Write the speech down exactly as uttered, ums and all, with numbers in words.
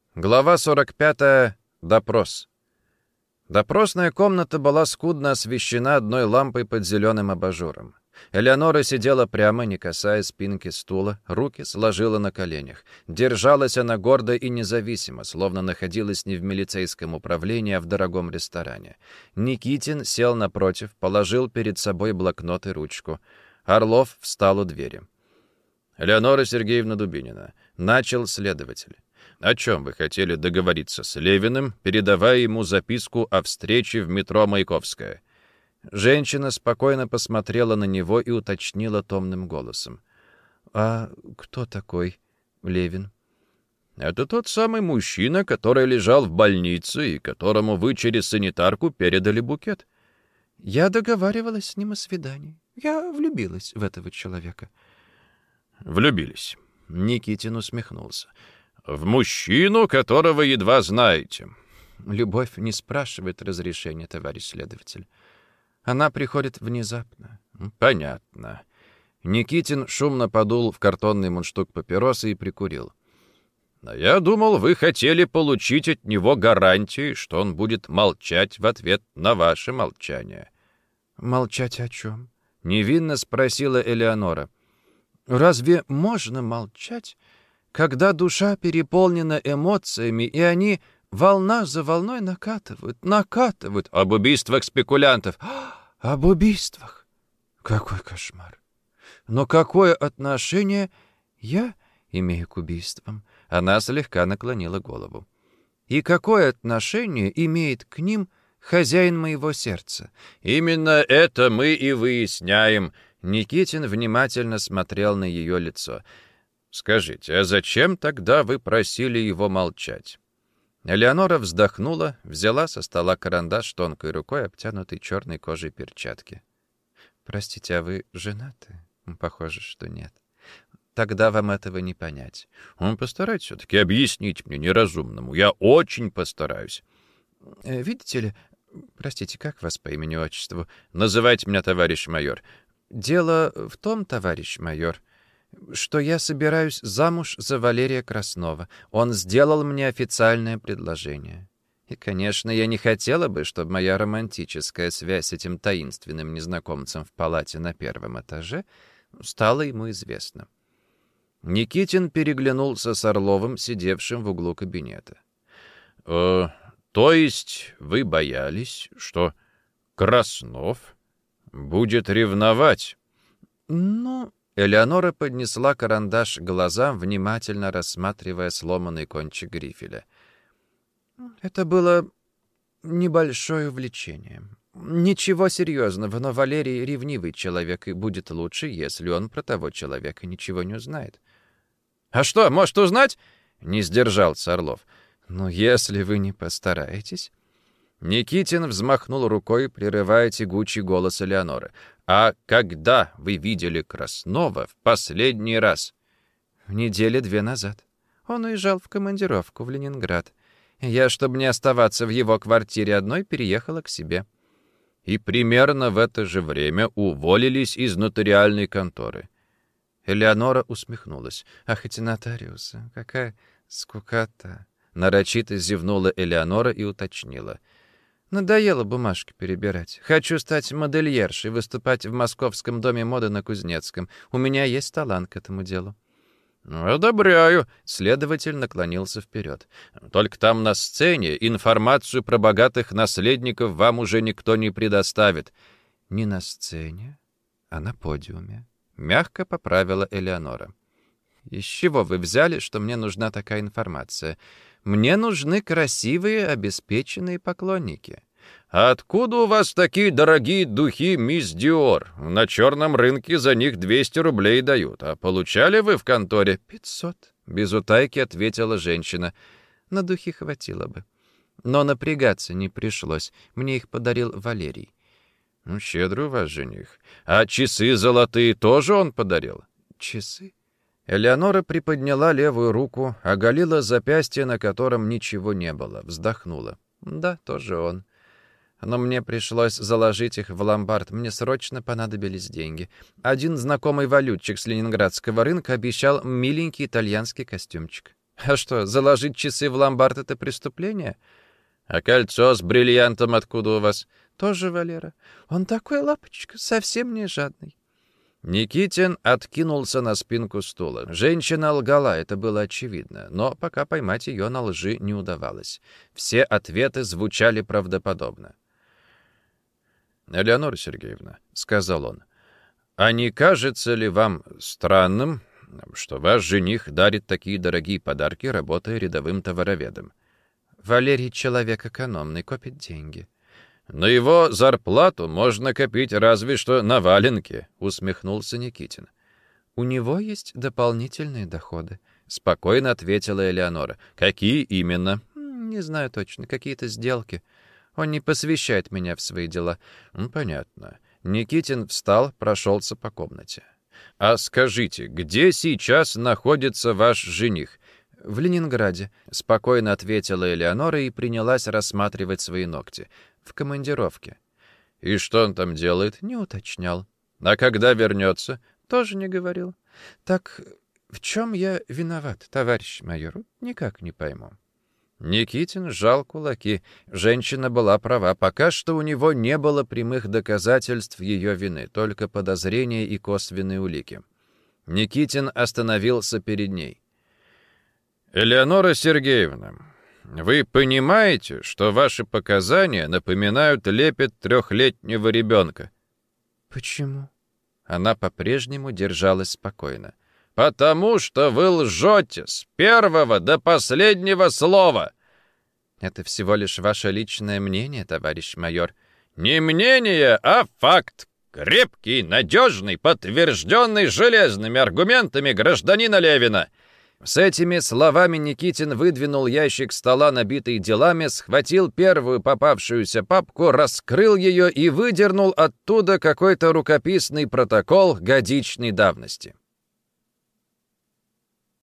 Глава сорок пятая. Допрос. Допросная комната была скудно освещена одной лампой под зеленым абажуром. Элеонора сидела прямо, не касаясь спинки стула, руки сложила на коленях. Держалась она гордо и независимо, словно находилась не в милицейском управлении, а в дорогом ресторане. Никитин сел напротив, положил перед собой блокнот и ручку. Орлов встал у двери. «Элеонора Сергеевна Дубинина», — начал следователь. «О чем вы хотели договориться с Левиным, передавая ему записку о встрече в метро Маяковская?» Женщина спокойно посмотрела на него и уточнила томным голосом. «А кто такой Левин?» «Это тот самый мужчина, который лежал в больнице и которому вы через санитарку передали букет». «Я договаривалась с ним о свидании. Я влюбилась в этого человека». «Влюбились?» — Никитин усмехнулся. «В мужчину, которого едва знаете». «Любовь не спрашивает разрешения, товарищ следователь. Она приходит внезапно». «Понятно». Никитин шумно подул в картонный мундштук папиросы и прикурил. «А я думал, вы хотели получить от него гарантии, что он будет молчать в ответ на ваше молчание». «Молчать о чем?» — невинно спросила Элеонора. «Разве можно молчать, когда душа переполнена эмоциями, и они волна за волной накатывают, накатывают?» «Об убийствах спекулянтов». «Об убийствах? Какой кошмар! Но какое отношение я имею к убийствам?» Она слегка наклонила голову. «И какое отношение имеет к ним хозяин моего сердца?» «Именно это мы и выясняем». Никитин внимательно смотрел на ее лицо. «Скажите, а зачем тогда вы просили его молчать?» Элеонора вздохнула, взяла со стола карандаш тонкой рукой, обтянутой черной кожей перчатки. «Простите, а вы женаты?» «Похоже, что нет. Тогда вам этого не понять». «Постарайтесь все-таки объяснить мне неразумному. Я очень постараюсь». «Видите ли... Простите, как вас по имени-отчеству?» «Называйте меня товарищ майор». «Дело в том, товарищ майор, что я собираюсь замуж за Валерия Краснова. Он сделал мне официальное предложение. И, конечно, я не хотела бы, чтобы моя романтическая связь с этим таинственным незнакомцем в палате на первом этаже стала ему известна». Никитин переглянулся с Орловым, сидевшим в углу кабинета. «Э, то есть вы боялись, что Краснов будет ревновать?» «Ну...» Элеонора поднесла карандаш к глазам, внимательно рассматривая сломанный кончик грифеля. «Это было небольшое увлечение. Ничего серьезного, но Валерий ревнивый человек, и будет лучше, если он про того человека ничего не узнает». «А что, может узнать?» — не сдержался Орлов. «Ну, если вы не постараетесь...» Никитин взмахнул рукой, прерывая тягучий голос Элеоноры. «А когда вы видели Краснова в последний раз?» «В неделе две назад. Он уезжал в командировку в Ленинград. Я, чтобы не оставаться в его квартире одной, переехала к себе». «И примерно в это же время уволились из нотариальной конторы». Элеонора усмехнулась. «Ах, эти нотариусы! Какая скукота!» Нарочито зевнула Элеонора и уточнила. «Надоело бумажки перебирать. Хочу стать модельершей, выступать в Московском доме моды на Кузнецком. У меня есть талант к этому делу». «Одобряю», — следователь наклонился вперед. «Только там на сцене информацию про богатых наследников вам уже никто не предоставит». «Не на сцене, а на подиуме», — мягко поправила Элеонора. «Из чего вы взяли, что мне нужна такая информация? Мне нужны красивые, обеспеченные поклонники». «А откуда у вас такие дорогие духи, мисс Диор? На черном рынке за них двести рублей дают. А получали вы в конторе?» «Пятьсот», — без утайки ответила женщина. «На духи хватило бы. Но напрягаться не пришлось. Мне их подарил Валерий». «Ну, щедрый у вас жених. А часы золотые тоже он подарил?» «Часы?» Элеонора приподняла левую руку, оголила запястье, на котором ничего не было, вздохнула. «Да, тоже он. Но мне пришлось заложить их в ломбард. Мне срочно понадобились деньги. Один знакомый валютчик с ленинградского рынка обещал миленький итальянский костюмчик». А что, заложить часы в ломбард — это преступление? А кольцо с бриллиантом откуда у вас? Тоже Валера. Он такой лапочка, совсем не жадный. Никитин откинулся на спинку стула. Женщина лгала, это было очевидно, но пока поймать ее на лжи не удавалось. Все ответы звучали правдоподобно. «Элеонора Сергеевна», — сказал он, — «а не кажется ли вам странным, что ваш жених дарит такие дорогие подарки, работая рядовым товароведом?» «Валерий человек экономный, копит деньги». «На его зарплату можно копить разве что на валенке», — усмехнулся Никитин. «У него есть дополнительные доходы», — спокойно ответила Элеонора. «Какие именно?» «Не знаю точно, какие-то сделки. Он не посвящает меня в свои дела». «Понятно». Никитин встал, прошелся по комнате. «А скажите, где сейчас находится ваш жених?» «В Ленинграде», — спокойно ответила Элеонора и принялась рассматривать свои ногти. «В командировке». «И что он там делает?» «Не уточнял». «А когда вернется?» «Тоже не говорил». «Так в чем я виноват, товарищ майор? Никак не пойму». Никитин сжал кулаки. Женщина была права. Пока что у него не было прямых доказательств ее вины, только подозрения и косвенные улики. Никитин остановился перед ней. «Элеонора Сергеевна, вы понимаете, что ваши показания напоминают лепет трехлетнего ребенка?» «Почему?» Она по-прежнему держалась спокойно. «Потому что вы лжете с первого до последнего слова!» «Это всего лишь ваше личное мнение, товарищ майор». «Не мнение, а факт. Крепкий, надежный, подтвержденный железными аргументами гражданина Левина». С этими словами Никитин выдвинул ящик стола, набитый делами, схватил первую попавшуюся папку, раскрыл ее и выдернул оттуда какой-то рукописный протокол годичной давности.